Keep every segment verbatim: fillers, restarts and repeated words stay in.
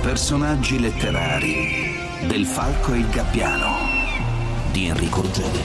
Personaggi letterari del Falco e il Gabbiano di Enrico Ruggeri.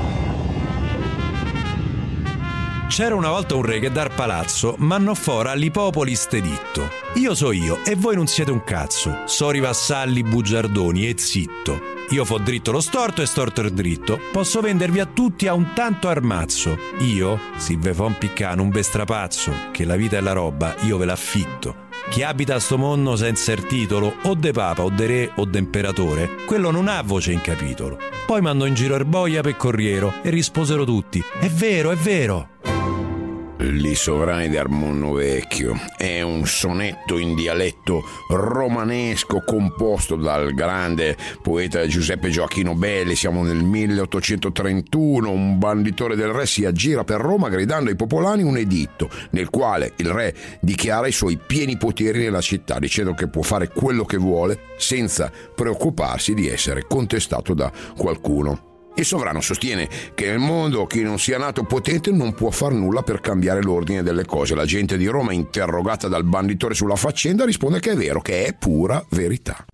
C'era una volta un re che dar palazzo mannò fora all'i popoli ste ditto: io so io e voi non siete un cazzo, sori vassalli bugiardoni e zitto. Io fo dritto lo storto e storto il dritto, posso vendervi a tutti a un tanto armazzo. Io, si ve fa un piccano, un bestrapazzo, che la vita è la roba, io ve l'affitto. Chi abita a sto mondo senza il titolo, o de papa, o de re, o de imperatore, quello non ha voce in capitolo. Poi mandò in giro Erboia per corriero e risposero tutti: è vero, è vero. Li sovrani di Armonno Vecchio è un sonetto in dialetto romanesco composto dal grande poeta Giuseppe Gioacchino Belli. Siamo nel milleottocentotrentuno. Un banditore del re si aggira per Roma gridando ai popolani un editto nel quale il re dichiara i suoi pieni poteri nella città, dicendo che può fare quello che vuole senza preoccuparsi di essere contestato da qualcuno. Il sovrano sostiene che nel mondo chi non sia nato potente non può far nulla per cambiare l'ordine delle cose. La gente di Roma, interrogata dal banditore sulla faccenda, risponde che è vero, che è pura verità.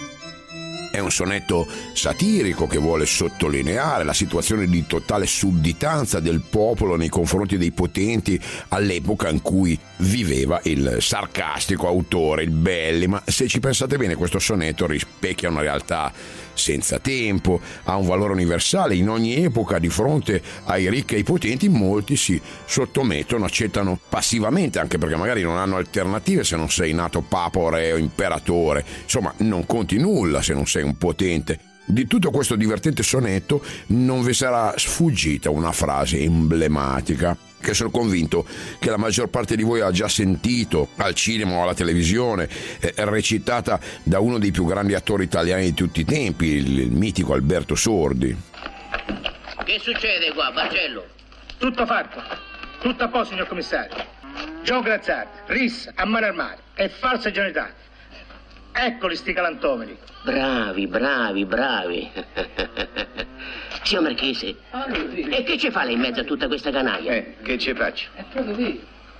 È un sonetto satirico che vuole sottolineare la situazione di totale sudditanza del popolo nei confronti dei potenti all'epoca in cui viveva il sarcastico autore, il Belli. Ma se ci pensate bene, questo sonetto rispecchia una realtà senza tempo, ha un valore universale. In ogni epoca, di fronte ai ricchi e ai potenti, molti si sottomettono, accettano passivamente, anche perché magari non hanno alternative se non sei nato papa o re o imperatore. Insomma, non conti nulla se non sei un potente. Di tutto questo divertente sonetto non vi sarà sfuggita una frase emblematica che sono convinto che la maggior parte di voi ha già sentito al cinema o alla televisione, eh, recitata da uno dei più grandi attori italiani di tutti i tempi, il, il mitico Alberto Sordi. Che succede qua, Bargello? Tutto fatto, tutto a posto, signor commissario. Gio Grazzati, rissa, a mano armate e falseggianità. Eccoli sti galantomeri. Bravi, bravi, bravi. Signor Marchese, e che ci fa lei in mezzo a tutta questa canaglia? Eh, che ci faccio? È proprio qui.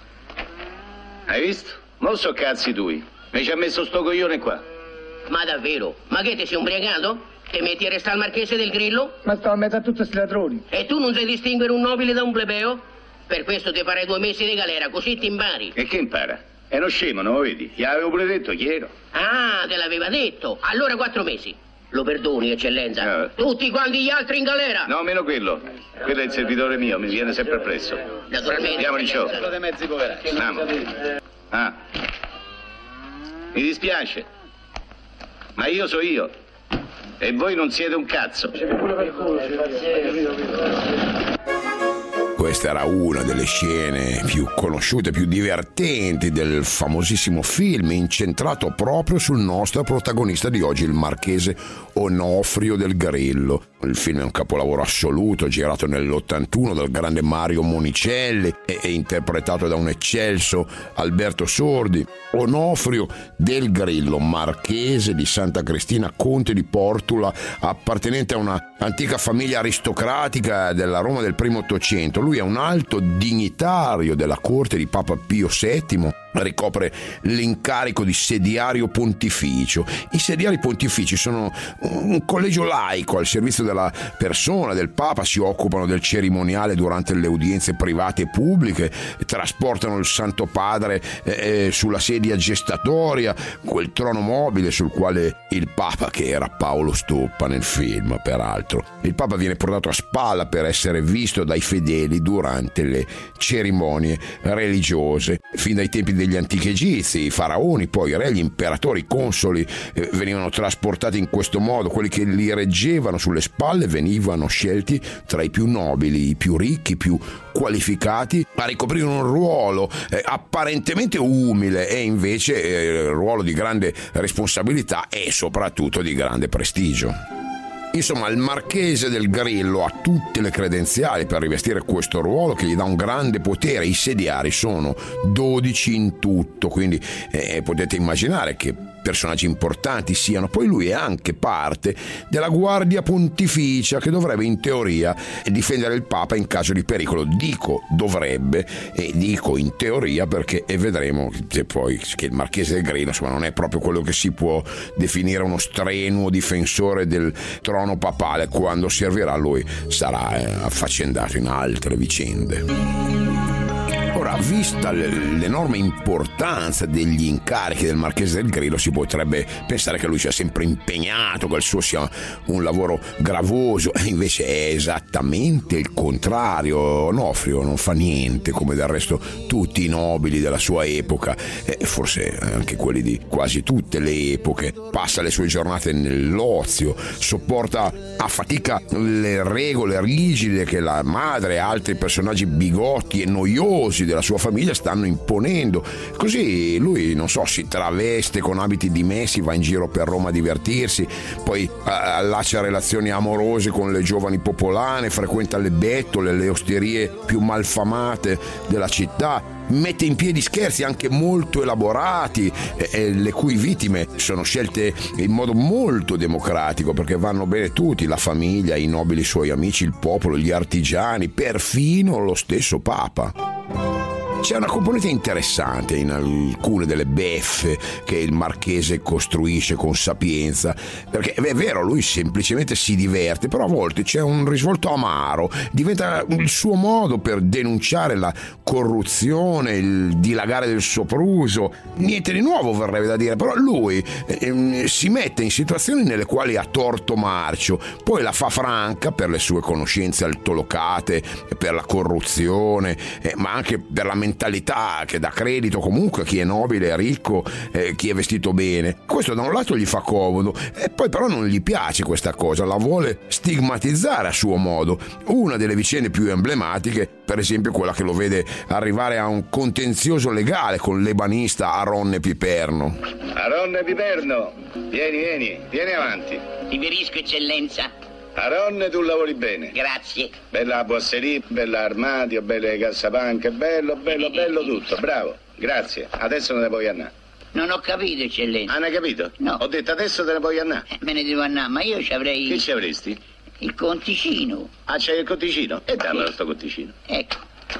Hai visto? Non so cazzi tui. Mi ci ha messo sto coglione qua. Ma davvero? Ma che ti sei ubriacato? Te metti a restare al Marchese del Grillo? Ma stavo in mezzo a tutti sti ladroni. E tu non sai distinguere un nobile da un plebeo? Per questo ti farei due mesi di galera, così ti impari. E che impara? È uno scemo, non lo vedi? Gli avevo pure detto chi ero. Ah, te l'aveva detto. Allora quattro mesi. Lo perdoni, eccellenza? No. Tutti quanti gli altri in galera. No, meno quello. Quello è il servitore mio, mi viene sempre appresso. Naturalmente. Andiamo in show. Eccellenza. dei mezzi poveracci. Andiamo. Ah. Mi dispiace. Ma io so io. E voi non siete un cazzo. Questa era una delle scene più conosciute, più divertenti del famosissimo film, incentrato proprio sul nostro protagonista di oggi, il marchese Onofrio del Grillo. Il film è un capolavoro assoluto, girato nell'ottantuno dal grande Mario Monicelli e, e interpretato da un eccelso Alberto Sordi. Onofrio del Grillo, marchese di Santa Cristina, conte di Portula, appartenente a una antica famiglia aristocratica della Roma del primo Ottocento. Lui è un alto dignitario della corte di Papa Pio settimo, ricopre l'incarico di sediario pontificio. I sediari pontifici sono un collegio laico al servizio della persona del Papa, si occupano del cerimoniale durante le udienze private e pubbliche, trasportano il Santo Padre eh, sulla sedia gestatoria, quel trono mobile sul quale il Papa, che era Paolo Stoppa nel film peraltro, il Papa viene portato a spalla per essere visto dai fedeli durante le cerimonie religiose. Fin dai tempi degli antichi egizi, i faraoni, poi i re, gli imperatori, i consoli eh, venivano trasportati in questo modo. Quelli che li reggevano sulle spalle venivano scelti tra i più nobili, i più ricchi, i più qualificati a ricoprire un ruolo eh, apparentemente umile e invece eh, ruolo di grande responsabilità e soprattutto di grande prestigio. Insomma, il Marchese del Grillo ha tutte le credenziali per rivestire questo ruolo che gli dà un grande potere. I sediari sono dodici in tutto, quindi eh, potete immaginare che personaggi importanti siano. Poi lui è anche parte della Guardia Pontificia che dovrebbe in teoria difendere il Papa in caso di pericolo. Dico dovrebbe e dico in teoria perché e vedremo se poi che il Marchese del Grillo insomma non è proprio quello che si può definire uno strenuo difensore del trono papale. Quando servirà lui sarà eh, affaccendato in altre vicende. Ora, vista l'enorme importanza degli incarichi del Marchese del Grillo, si potrebbe pensare che lui sia sempre impegnato, che il suo sia un lavoro gravoso, e invece è esattamente il contrario. Onofrio non fa niente, come del resto tutti i nobili della sua epoca, e forse anche quelli di quasi tutte le epoche. Passa le sue giornate nell'ozio, sopporta a fatica le regole rigide che la madre e altri personaggi bigotti e noiosi della sua famiglia stanno imponendo. Così lui, non so, si traveste con abiti dimessi, va in giro per Roma a divertirsi, poi allaccia relazioni amorose con le giovani popolane, frequenta le bettole, le osterie più malfamate della città, mette in piedi scherzi anche molto elaborati, eh, le cui vittime sono scelte in modo molto democratico, perché vanno bene tutti: la famiglia, i nobili suoi amici, il popolo, gli artigiani, perfino lo stesso Papa. C'è una componente interessante in alcune delle beffe che il Marchese costruisce con sapienza, perché è vero, lui semplicemente si diverte, però a volte c'è un risvolto amaro, diventa il suo modo per denunciare la corruzione, il dilagare del sopruso. Niente di nuovo, verrebbe da dire, però lui eh, si mette in situazioni nelle quali ha torto marcio, poi la fa franca per le sue conoscenze altolocate, per la corruzione, eh, ma anche per la mentalità che dà credito comunque a chi è nobile, è ricco, eh, chi è vestito bene. Questo da un lato gli fa comodo, e poi però non gli piace questa cosa, la vuole stigmatizzare a suo modo. Una delle vicende più emblematiche, per esempio, quella che lo vede arrivare a un contenzioso legale con l'ebanista Aronne Piperno. Aronne Piperno, vieni, vieni, vieni avanti. Riverisco, eccellenza. Aronne, tu lavori bene. Grazie. Bella boasseria, bella armadio, belle cassapanche, bello, bello, bello tutto, bravo. Grazie, adesso te ne puoi andare. Non ho capito, eccellenza. Ah, non hai capito? No. Ho detto adesso te ne puoi andare. Eh, me ne devo andare, ma io ci avrei... Che ci avresti? Il conticino. Ah, c'hai il conticino? E dammelo Sì. sto conticino. Ecco.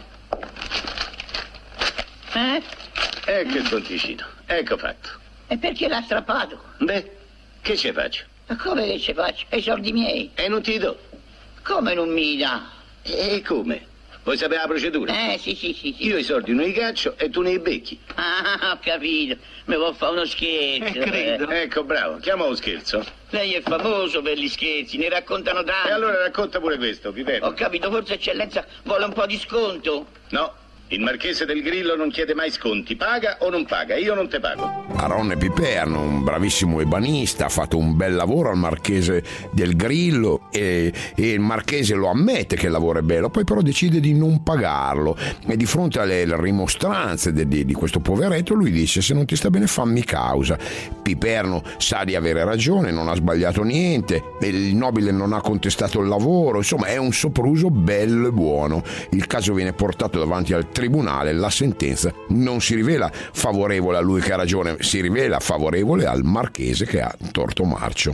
Eh? Ecco il conticino, ecco fatto. E perché l'ha strappato? Beh, che ci faccio? Ma come che ci faccio? È i soldi miei. E non ti do. Come non mi dà? E come? Vuoi sapere la procedura? Eh, sì, sì, sì, sì. Io i soldi non li caccio e tu ne i becchi. Ah, ho capito. Mi vuol fare uno scherzo. Eh, credo. eh. Ecco, bravo, chiama lo scherzo. Lei è famoso per gli scherzi, ne raccontano tanti. E allora racconta pure questo, Piperno. Ho capito, forse eccellenza vuole un po' di sconto? No, il Marchese del Grillo non chiede mai sconti. Paga o non paga, io non te pago. Aronne Piperno, un bravissimo ebanista, ha fatto un bel lavoro al Marchese del Grillo e, e il Marchese lo ammette che il lavoro è bello, poi però decide di non pagarlo, e di fronte alle rimostranze di, di, di questo poveretto lui dice: se non ti sta bene fammi causa. Piperno sa di avere ragione, non ha sbagliato niente, il nobile non ha contestato il lavoro, insomma è un sopruso bello e buono. Il caso viene portato davanti al tribunale, la sentenza non si rivela favorevole a lui che ha ragione, si rivela favorevole al Marchese che ha torto marcio.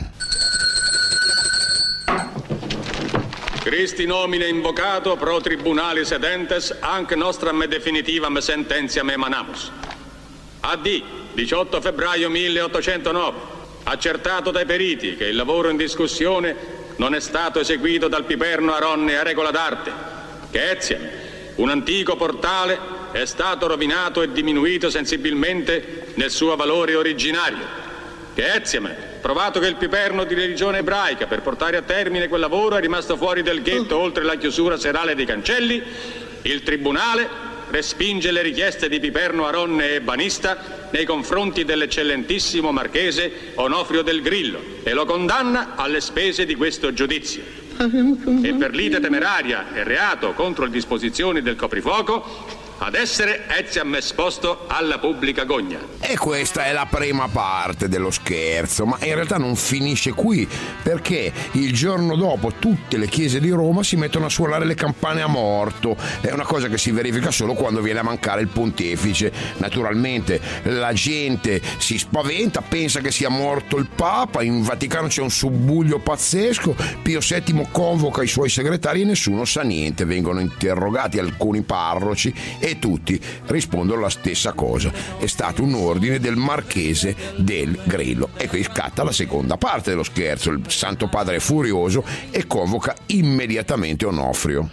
Cristi nomine invocato pro tribunali sedentes, anche nostram definitivam sententiam emanamus. A D, diciotto febbraio milleottocentonove, accertato dai periti che il lavoro in discussione non è stato eseguito dal Piperno Aronne a regola d'arte, che Eziam, un antico portale, è stato rovinato e diminuito sensibilmente nel suo valore originario. Che Eziam, provato che il Piperno di religione ebraica per portare a termine quel lavoro è rimasto fuori del ghetto oltre la chiusura serale dei cancelli, il tribunale respinge le richieste di Piperno Aronne ebanista nei confronti dell'eccellentissimo Marchese Onofrio del Grillo e lo condanna alle spese di questo giudizio. E per lite temeraria e reato contro le disposizioni del coprifuoco ad essere etiam esposto alla pubblica gogna. E questa è la prima parte dello scherzo, ma in realtà non finisce qui, perché il giorno dopo tutte le chiese di Roma si mettono a suonare le campane a morto. È una cosa che si verifica solo quando viene a mancare il pontefice. Naturalmente la gente si spaventa, pensa che sia morto il Papa, in Vaticano c'è un subbuglio pazzesco, Pio settimo convoca i suoi segretari e nessuno sa niente, vengono interrogati alcuni parroci e tutti rispondono la stessa cosa: è stato un ordine del Marchese del Grillo. E qui scatta la seconda parte dello scherzo. Il Santo Padre è furioso e convoca immediatamente Onofrio.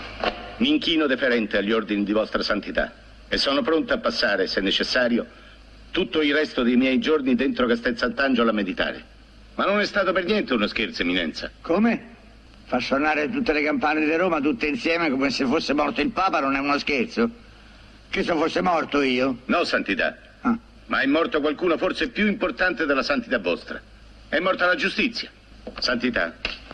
Mi inchino deferente agli ordini di vostra santità e sono pronto a passare, se necessario, tutto il resto dei miei giorni dentro Castel Sant'Angelo a meditare. Ma non è stato per niente uno scherzo, eminenza. Come? Fa suonare tutte le campane di Roma tutte insieme come se fosse morto il Papa, non è uno scherzo? Che se fosse morto io? No, santità. Ah. Ma è morto qualcuno forse più importante della santità vostra. È morta la giustizia. Santità,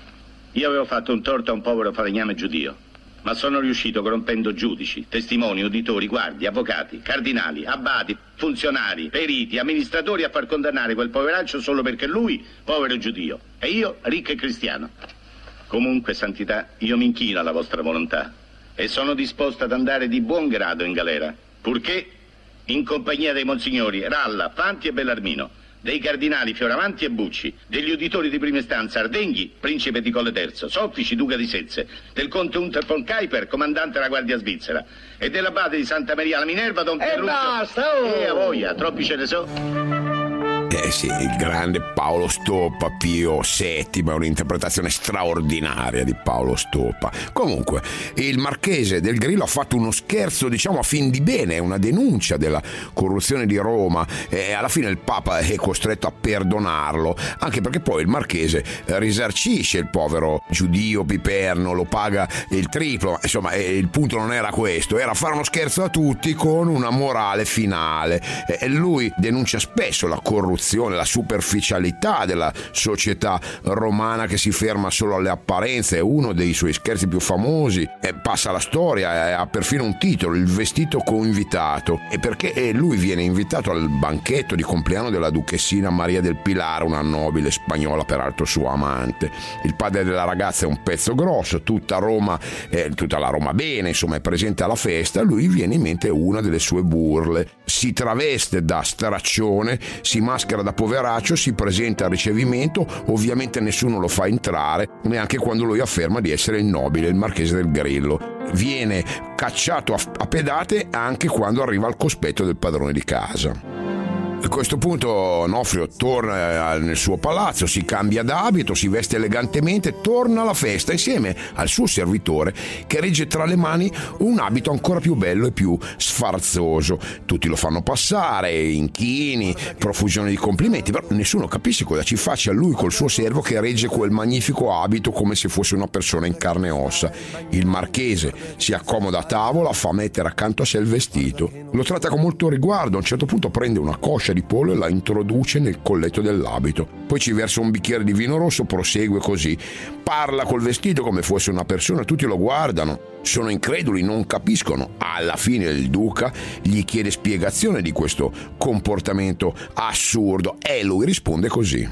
io avevo fatto un torto a un povero falegname giudio, ma sono riuscito corrompendo giudici, testimoni, uditori, guardie, avvocati, cardinali, abbati, funzionari, periti, amministratori a far condannare quel poveraccio solo perché lui, povero giudio, e io, ricco e cristiano. Comunque, santità, io mi inchino alla vostra volontà e sono disposto ad andare di buon grado in galera, purché in compagnia dei monsignori Ralla, Fanti e Bellarmino, dei cardinali Fioravanti e Bucci, degli uditori di prima istanza Ardenghi, principe di Colle Terzo, Soffici, duca di Sezze, del conte Hunter von Kuiper, comandante della Guardia Svizzera, e dell'abate di Santa Maria la Minerva, Don Pierluccio. E basta! Oh! E a voglia, troppi ce ne so. Eh sì, il grande Paolo Stoppa, Pio settimo, è un'interpretazione straordinaria di Paolo Stoppa. Comunque, il Marchese del Grillo ha fatto uno scherzo, diciamo, a fin di bene, una denuncia della corruzione di Roma, e alla fine il Papa è costretto a perdonarlo, anche perché poi il Marchese risarcisce il povero giudio Piperno, lo paga il triplo. Insomma, il punto non era questo, era fare uno scherzo a tutti con una morale finale. E lui denuncia spesso la corruzione, la superficialità della società romana che si ferma solo alle apparenze. È uno dei suoi scherzi più famosi, e passa alla storia, ha perfino un titolo, Il vestito coinvitato, e perché lui viene invitato al banchetto di compleanno della duchessina Maria del Pilar, una nobile spagnola, peraltro sua amante. Il padre della ragazza è un pezzo grosso, tutta Roma, eh, tutta la Roma bene, insomma, è presente alla festa. Lui viene in mente una delle sue burle, si traveste da straccione, si maschera da poveraccio, si presenta al ricevimento, ovviamente nessuno lo fa entrare, neanche quando lui afferma di essere il nobile, il Marchese del Grillo. Viene cacciato a, a pedate anche quando arriva al cospetto del padrone di casa. A questo punto Onofrio torna nel suo palazzo, si cambia d'abito, si veste elegantemente, torna alla festa insieme al suo servitore che regge tra le mani un abito ancora più bello e più sfarzoso. Tutti lo fanno passare, inchini, profusione di complimenti, però nessuno capisce cosa ci faccia lui col suo servo che regge quel magnifico abito come se fosse una persona in carne e ossa. Il Marchese si accomoda a tavola, fa mettere accanto a sé il vestito, lo tratta con molto riguardo, a un certo punto prende una coscia di pollo e la introduce nel colletto dell'abito, poi ci versa un bicchiere di vino rosso, prosegue così, parla col vestito come fosse una persona, tutti lo guardano, sono increduli, non capiscono. Alla fine il duca gli chiede spiegazione di questo comportamento assurdo e lui risponde così: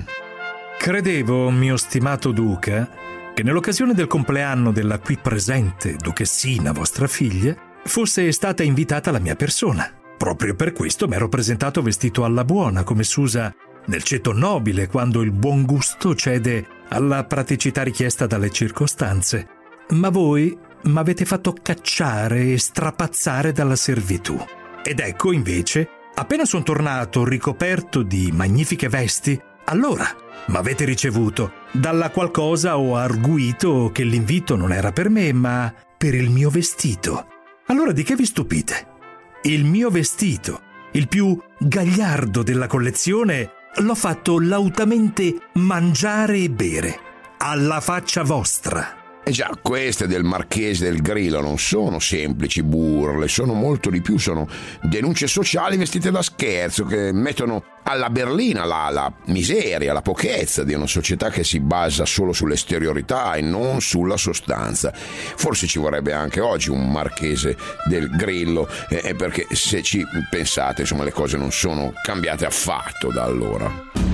credevo, mio stimato duca, che nell'occasione del compleanno della qui presente duchessina vostra figlia fosse stata invitata la mia persona. Proprio per questo m'ero presentato vestito alla buona, come s'usa nel ceto nobile, quando il buon gusto cede alla praticità richiesta dalle circostanze. Ma voi m'avete fatto cacciare e strapazzare dalla servitù. Ed ecco, invece, appena son tornato ricoperto di magnifiche vesti, allora m'avete ricevuto, dalla qual cosa ho arguito che l'invito non era per me, ma per il mio vestito. Allora di che vi stupite? Il mio vestito, il più gagliardo della collezione, l'ho fatto lautamente mangiare e bere, alla faccia vostra. E già, queste del Marchese del Grillo non sono semplici burle, sono molto di più, sono denunce sociali vestite da scherzo che mettono alla berlina la, la miseria, la pochezza di una società che si basa solo sull'esteriorità e non sulla sostanza. Forse ci vorrebbe anche oggi un Marchese del Grillo, eh, perché se ci pensate, insomma, le cose non sono cambiate affatto da allora.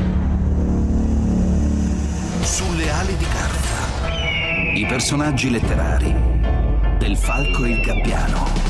Sulle ali di carta. I personaggi letterari del Falco e il Gabbiano.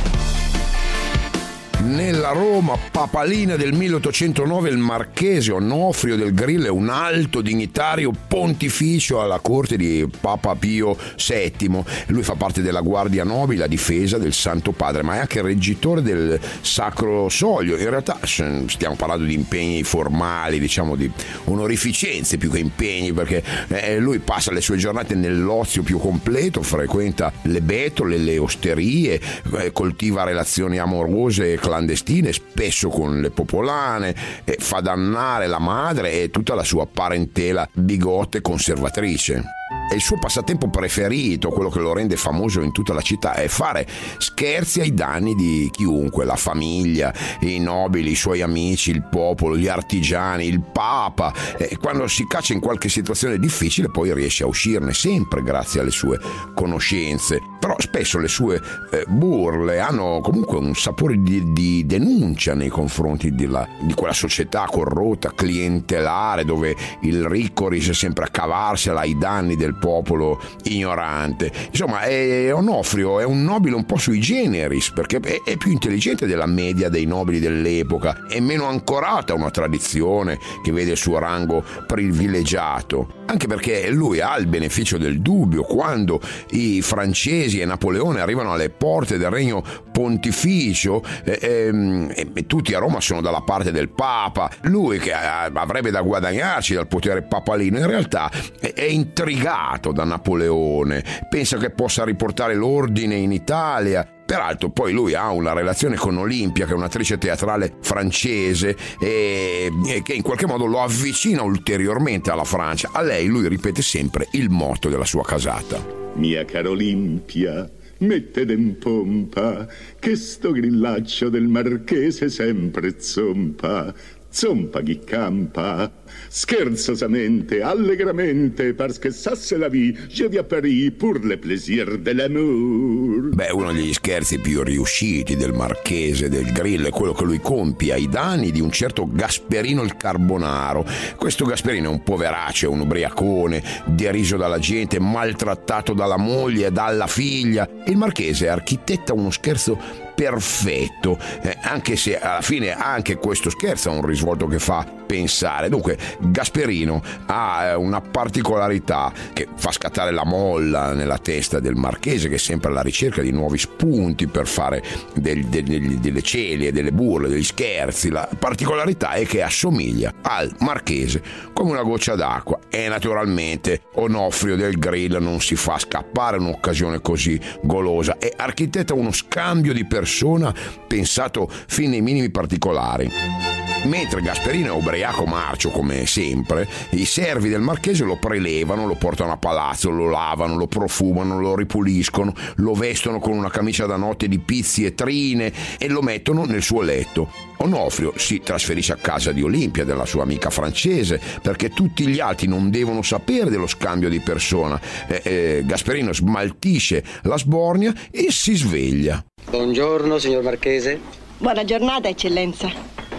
Nella Roma papalina del milleottocentonove il marchese Onofrio del Grillo è un alto dignitario pontificio alla corte di Papa Pio settimo. Lui fa parte della Guardia Nobile a difesa del Santo Padre, ma è anche reggitore del Sacro Soglio. In realtà stiamo parlando di impegni formali, diciamo di onorificenze più che impegni, perché eh, lui passa le sue giornate nell'ozio più completo, frequenta le betole, le osterie, eh, coltiva relazioni amorose e clandestine, spesso con le popolane, eh, fa dannare la madre e tutta la sua parentela bigotta e conservatrice. E il suo passatempo preferito, quello che lo rende famoso in tutta la città, è fare scherzi ai danni di chiunque, la famiglia, i nobili, i suoi amici, il popolo, gli artigiani, il Papa. E quando si caccia in qualche situazione difficile poi riesce a uscirne, sempre grazie alle sue conoscenze. Però spesso le sue eh, burle hanno comunque un sapore di, di denuncia nei confronti di, la, di quella società corrotta, clientelare, dove il ricco riesce sempre a cavarsela ai danni del popolo ignorante. Insomma, è, Onofrio è un nobile un po' sui generis, perché è, è più intelligente della media dei nobili dell'epoca, è meno ancorata a una tradizione che vede il suo rango privilegiato, anche perché lui ha il beneficio del dubbio. Quando i francesi e Napoleone arrivano alle porte del regno pontificio, eh, ehm, e tutti a Roma sono dalla parte del Papa, lui che avrebbe da guadagnarci dal potere papalino, in realtà è, è intrigato da Napoleone, pensa che possa riportare l'ordine in Italia. Peraltro poi lui ha una relazione con Olimpia, che è un'attrice teatrale francese, e, e che in qualche modo lo avvicina ulteriormente alla Francia. A lei lui ripete sempre il motto della sua casata: mia cara Olimpia, mettete in pompa, che sto grillaccio del marchese sempre zompa. Zompa chi campa, scherzosamente, allegramente, parce que ça c'est la vie, je viens à Paris pour le plaisir de l'amour. Beh, uno degli scherzi più riusciti del Marchese del Grillo è quello che lui compie ai danni di un certo Gasperino il Carbonaro. Questo Gasperino è un poveraccio, un ubriacone, deriso dalla gente, maltrattato dalla moglie e dalla figlia. Il Marchese architetta uno scherzo perfetto, eh, anche se alla fine anche questo scherzo ha un risvolto che fa pensare. Dunque Gasperino ha eh, una particolarità che fa scattare la molla nella testa del Marchese, che è sempre alla ricerca di nuovi spunti per fare del, del, delle celie, delle burle, degli scherzi. La particolarità è che assomiglia al Marchese come una goccia d'acqua, e naturalmente Onofrio del Grillo non si fa scappare un'occasione così golosa e architetta uno scambio di persone pensato fin nei minimi particolari. Mentre Gasperino è ubriaco marcio come sempre, i servi del Marchese lo prelevano, lo portano a palazzo, lo lavano, lo profumano, lo ripuliscono, lo vestono con una camicia da notte di pizzi e trine e lo mettono nel suo letto. Onofrio si trasferisce a casa di Olimpia, della sua amica francese, perché tutti gli altri non devono sapere dello scambio di persona. Eh, eh, Gasperino smaltisce la sbornia e si sveglia. Buongiorno, signor Marchese. Buona giornata, eccellenza.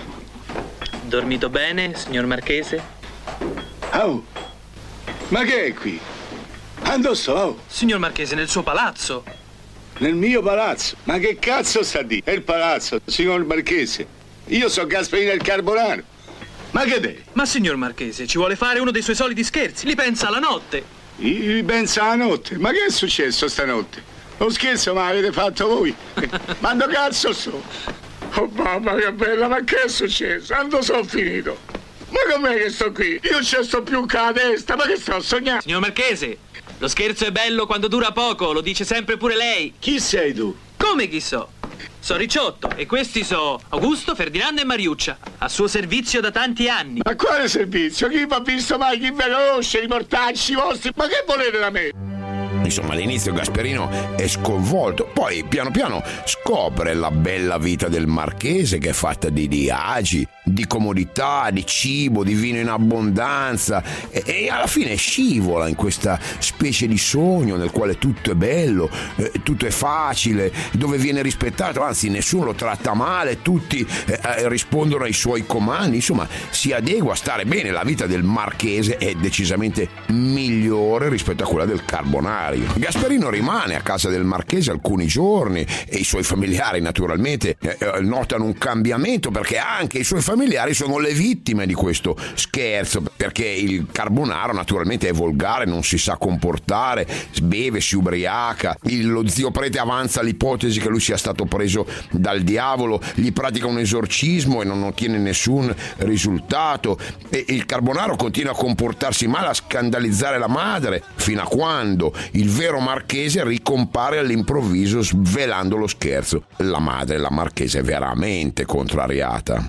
Dormito bene, signor Marchese? Oh, ma che è qui? Ando so? Signor Marchese, nel suo palazzo. Nel mio palazzo? Ma che cazzo sta di? È il palazzo, signor Marchese. Io so Gasperino il Carbonaro. Ma che è? Ma signor Marchese, ci vuole fare uno dei suoi soliti scherzi. Li pensa alla notte. Li pensa alla notte? Ma che è successo stanotte? Lo scherzo ma avete fatto voi? Quando cazzo so? Oh mamma che bella, ma che è successo? Quando sono finito? Ma com'è che sto qui? Io non ci sto più con la testa, ma che sto sognando? Signor Marchese, lo scherzo è bello quando dura poco, lo dice sempre pure lei. Chi sei tu? Come chi so? So Ricciotto e questi so Augusto, Ferdinando e Mariuccia, a suo servizio da tanti anni. Ma quale servizio? Chi mi ha visto mai? Chi mi conosce? I mortacci vostri? Ma che volete da me? Insomma, all'inizio Gasperino è sconvolto, poi piano piano scopre la bella vita del marchese, che è fatta di, di agi, di comodità, di cibo, di vino in abbondanza, e, e alla fine scivola in questa specie di sogno nel quale tutto è bello, eh, tutto è facile, dove viene rispettato, anzi nessuno lo tratta male, tutti eh, rispondono ai suoi comandi, insomma si adegua a stare bene. La vita del marchese è decisamente migliore rispetto a quella del carbonario. Gasperino rimane a casa del marchese alcuni giorni e i suoi familiari naturalmente eh, notano un cambiamento, perché anche i suoi familiari sono le vittime di questo scherzo, perché il carbonaro naturalmente è volgare, non si sa comportare, beve, si ubriaca. Il, lo zio prete avanza l'ipotesi che lui sia stato preso dal diavolo, gli pratica un esorcismo e non ottiene nessun risultato, e il carbonaro continua a comportarsi male, a scandalizzare la madre, fino a quando il vero marchese ricompare all'improvviso svelando lo scherzo. La madre, la marchese, è veramente contrariata.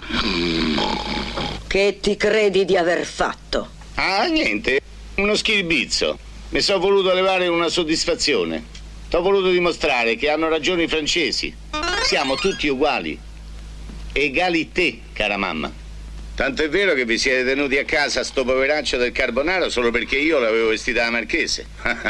Che ti credi di aver fatto? Ah, niente, uno schiribizzo. Mi sono voluto levare una soddisfazione. T'ho voluto dimostrare che hanno ragione i francesi. Siamo tutti uguali. Egalité, cara mamma. Tanto è vero che vi siete tenuti a casa sto poveraccio del carbonaro solo perché io l'avevo vestita da marchese.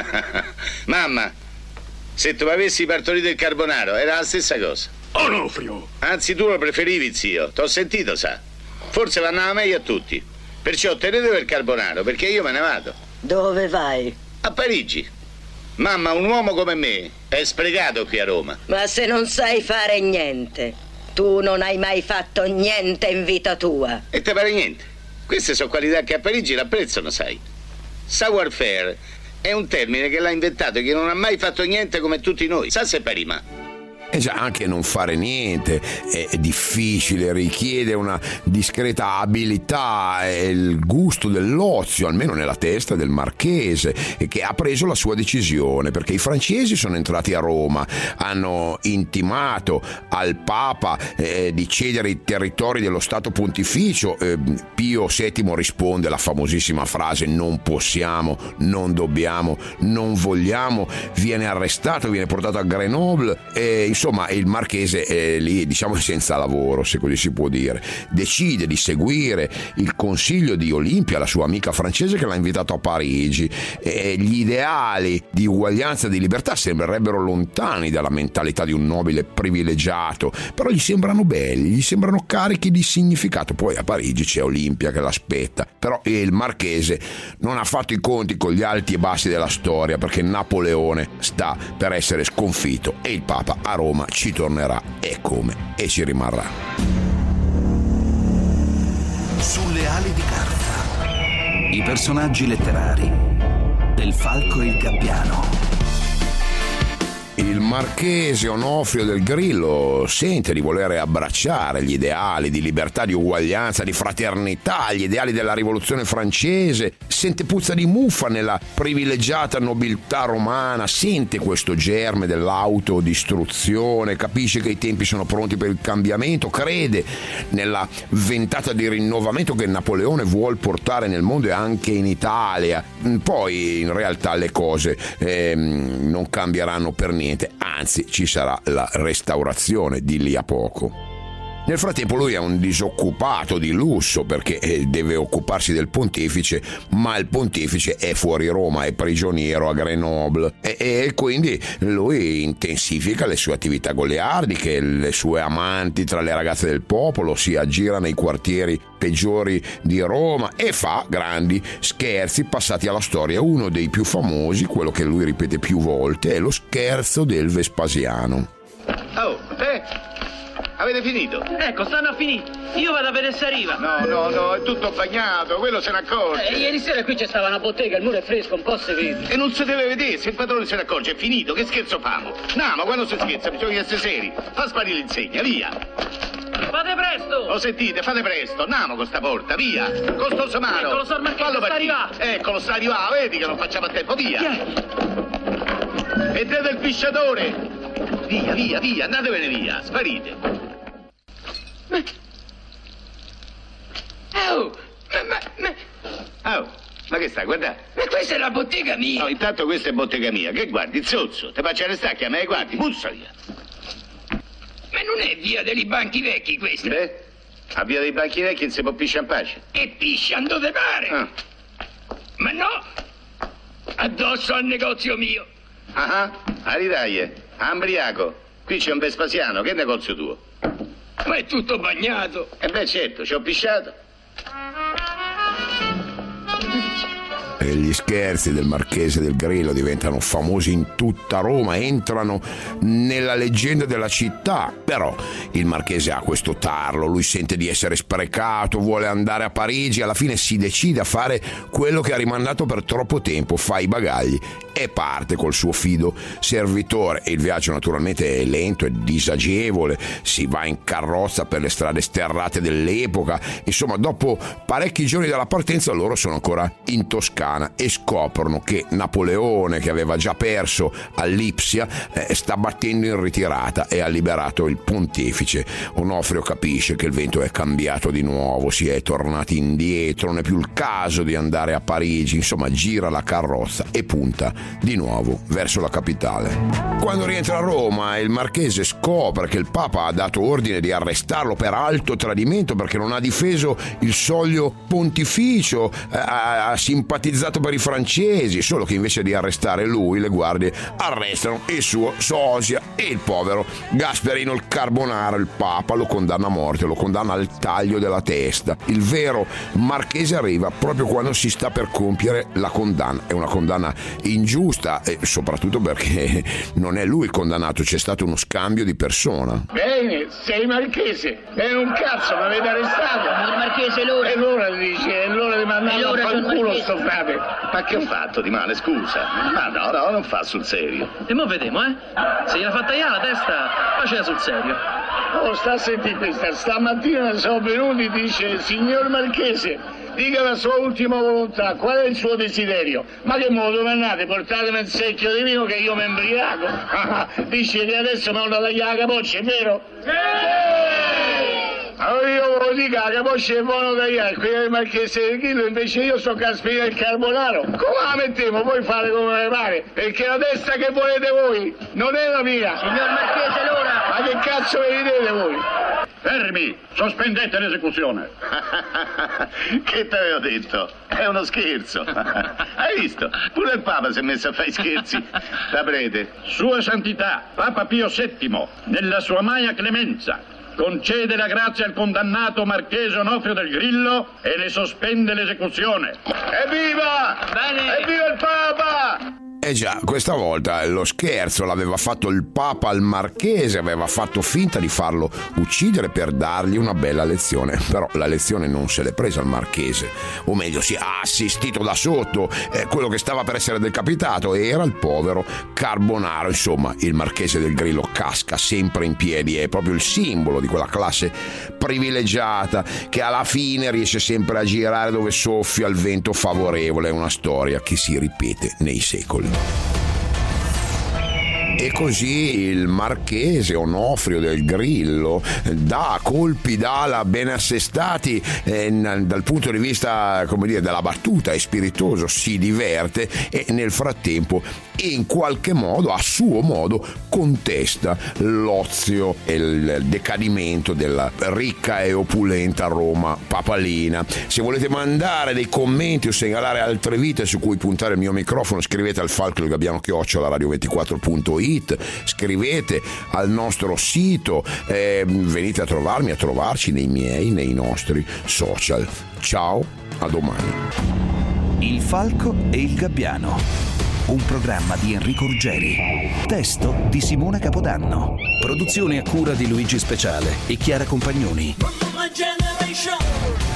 Mamma, se tu avessi partorito il carbonaro era la stessa cosa. Onofrio! Anzi, tu lo preferivi, zio. T'ho sentito, sa. Forse andava meglio a tutti. Perciò tenetevi il carbonaro, perché io me ne vado. Dove vai? A Parigi. Mamma, un uomo come me è sprecato qui a Roma. Ma se non sai fare niente... Tu non hai mai fatto niente in vita tua. E te pare niente? Queste sono qualità che a Parigi l'apprezzano, sai. Savoir-faire è un termine che l'ha inventato chi non ha mai fatto niente come tutti noi. Sa se parima. E già, anche non fare niente è difficile, richiede una discreta abilità e il gusto dell'ozio, almeno nella testa del marchese, che ha preso la sua decisione, perché i francesi sono entrati a Roma, hanno intimato al Papa eh, di cedere i territori dello Stato Pontificio. eh, Pio settimo risponde la famosissima frase: non possiamo, non dobbiamo, non vogliamo, viene arrestato, viene portato a Grenoble e insomma il marchese è lì, diciamo, senza lavoro, se così si può dire. Decide di seguire il consiglio di Olimpia, la sua amica francese che l'ha invitato a Parigi, e gli ideali di uguaglianza e di libertà sembrerebbero lontani dalla mentalità di un nobile privilegiato, però gli sembrano belli, gli sembrano carichi di significato. Poi a Parigi c'è Olimpia che l'aspetta, però il marchese non ha fatto i conti con gli alti e bassi della storia, perché Napoleone sta per essere sconfitto e il Papa a Roma ci tornerà, e come, e ci rimarrà. Sulle ali di carta, i personaggi letterari del Falco e il Gabbiano. Il marchese Onofrio del Grillo sente di volere abbracciare gli ideali di libertà, di uguaglianza, di fraternità, gli ideali della rivoluzione francese, sente puzza di muffa nella privilegiata nobiltà romana, sente questo germe dell'autodistruzione, capisce che i tempi sono pronti per il cambiamento, crede nella ventata di rinnovamento che Napoleone vuol portare nel mondo e anche in Italia. Poi in realtà le cose eh, non cambieranno per niente, anzi ci sarà la restaurazione di lì a poco. Nel frattempo lui è un disoccupato di lusso, perché deve occuparsi del pontefice, ma il pontefice è fuori Roma, è prigioniero a Grenoble, e, e quindi lui intensifica le sue attività goliardiche, le sue amanti tra le ragazze del popolo, si aggira nei quartieri peggiori di Roma e fa grandi scherzi passati alla storia. Uno dei più famosi, quello che lui ripete più volte, è lo scherzo del Vespasiano. Oh, eh! Avete finito? Ecco, stanno a finire. Io vado a vedere se arriva. No, no, no, è tutto bagnato, quello se ne accorge. Eh, ieri sera qui c'è stava una bottega, il muro è fresco, un po' si vede. E non si deve vedere, se il padrone se ne accorge, è finito, che scherzo famo? No, ma quando si scherza bisogna essere seri. Fa sparire l'insegna, via. Fate presto! Lo sentite, fate presto, andiamo con sta porta, via. Con sto somaro. Eccolo, sor Marchese, sta arrivando. Eccolo, sta arrivando, vedi che non facciamo a tempo, via. Vedete il pisciatore? Via, via, via, andatevene via, sparite. Oh, ma, ma... Oh, Ma che sta, guarda? Ma questa è la bottega mia. No, intanto questa è bottega mia. Che guardi, zozzo? Te faccio arrestare, chiama e guardi, puzza via. Ma non è via dei banchi vecchi questa? Beh, a via dei banchi vecchi non si può pisciare in pace. E pisciano dove pare. Ah. Ma no, addosso al negozio mio. Ah, ah, ridaglie, ambriaco. Qui c'è un Vespasiano, che negozio tuo? Ma è tutto bagnato. Eh beh, certo, ci ho pisciato. E gli scherzi del Marchese del Grillo diventano famosi in tutta Roma, entrano nella leggenda della città. Però il Marchese ha questo tarlo, lui sente di essere sprecato, vuole andare a Parigi, alla fine si decide a fare quello che ha rimandato per troppo tempo, fa i bagagli e parte col suo fido servitore. E il viaggio naturalmente è lento, è disagevole, si va in carrozza per le strade sterrate dell'epoca. Insomma, dopo parecchi giorni dalla partenza loro sono ancora in Toscana e scoprono che Napoleone, che aveva già perso a Lipsia, eh, sta battendo in ritirata e ha liberato il pontefice. Onofrio capisce che il vento è cambiato di nuovo, si è tornati indietro, non è più il caso di andare a Parigi. Insomma, gira la carrozza e punta di nuovo verso la capitale. Quando rientra a Roma, il Marchese scopre che il Papa ha dato ordine di arrestarlo per alto tradimento perché non ha difeso il soglio pontificio, ha, ha simpatizzato per i francesi, solo che invece di arrestare lui, le guardie arrestano il suo sosia e il povero Gasperino il Carbonaro. Il Papa lo condanna a morte, lo condanna al taglio della testa. Il vero Marchese arriva proprio quando si sta per compiere la condanna. È una condanna ingiusta e soprattutto perché non è lui il condannato, c'è stato uno scambio di persona. Bene, sei Marchese. È un cazzo, mi avete arrestato. Il Marchese l'ora. E l'ora dice, è l'ora di mandare a fanculo sto frate. Ma che ho fatto di male, scusa? Ma no, no, non fa sul serio. E mo' vediamo, eh? Se gliela fatta io la testa, facela sul serio. Oh, sta a sentire questa. Stamattina sono venuti, dice, signor Marchese, dica la sua ultima volontà, qual è il suo desiderio? Ma che modo domandate? Portatemi un secchio di vino che io mi embriaco. Ah, dice che adesso mi ho da tagliare la capoccia, è vero? Sì! Allora io ve lo dico, la capoccia è buono da tagliare, qui è il Marchese del Grillo, invece io sono Gasperino il Carbonaro. Come la mettiamo? Voi fate come vi pare, perché la testa che volete voi non è la mia. Signor Marchese, l'ora! Ma che cazzo vedete voi? Fermi, sospendete l'esecuzione. Che ti avevo detto? È uno scherzo. Hai visto? Pure il Papa si è messo a fare scherzi da prete. Sua Santità, Papa Pio settimo, nella sua magna clemenza, concede la grazia al condannato Marchese Onofrio del Grillo e ne sospende l'esecuzione. Evviva! Bene! Evviva il Papa! Eh già, questa volta lo scherzo l'aveva fatto il Papa al Marchese, aveva fatto finta di farlo uccidere per dargli una bella lezione, però la lezione non se l'è presa il Marchese, o meglio si ha assistito da sotto, eh, quello che stava per essere decapitato era il povero Carbonaro. Insomma, il Marchese del Grillo casca sempre in piedi, è proprio il simbolo di quella classe privilegiata che alla fine riesce sempre a girare dove soffia il vento favorevole. È una storia che si ripete nei secoli. E così il Marchese Onofrio del Grillo dà colpi d'ala ben assestati, eh, dal punto di vista, come dire, della battuta, è spiritoso, si diverte e nel frattempo in qualche modo, a suo modo, contesta l'ozio e il decadimento della ricca e opulenta Roma papalina. Se volete mandare dei commenti o segnalare altre vite su cui puntare il mio microfono, scrivete al falco del gabbiano chiocciola radio ventiquattro punto it, scrivete al nostro sito, eh, venite a trovarmi, a trovarci nei miei, nei nostri social. Ciao, a domani. Il falco e il gabbiano, un programma di Enrico Ruggeri, testo di Simone Capodanno, produzione a cura di Luigi Speciale e Chiara Compagnoni.